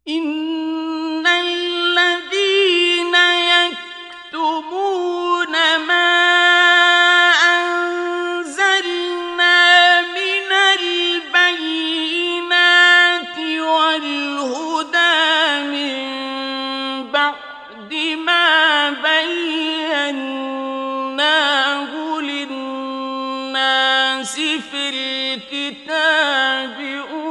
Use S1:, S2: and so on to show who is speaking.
S1: إن الذين يكتمون ما أنزلنا من البينات والهدى من بعد ما بيناه للناس في الكتاب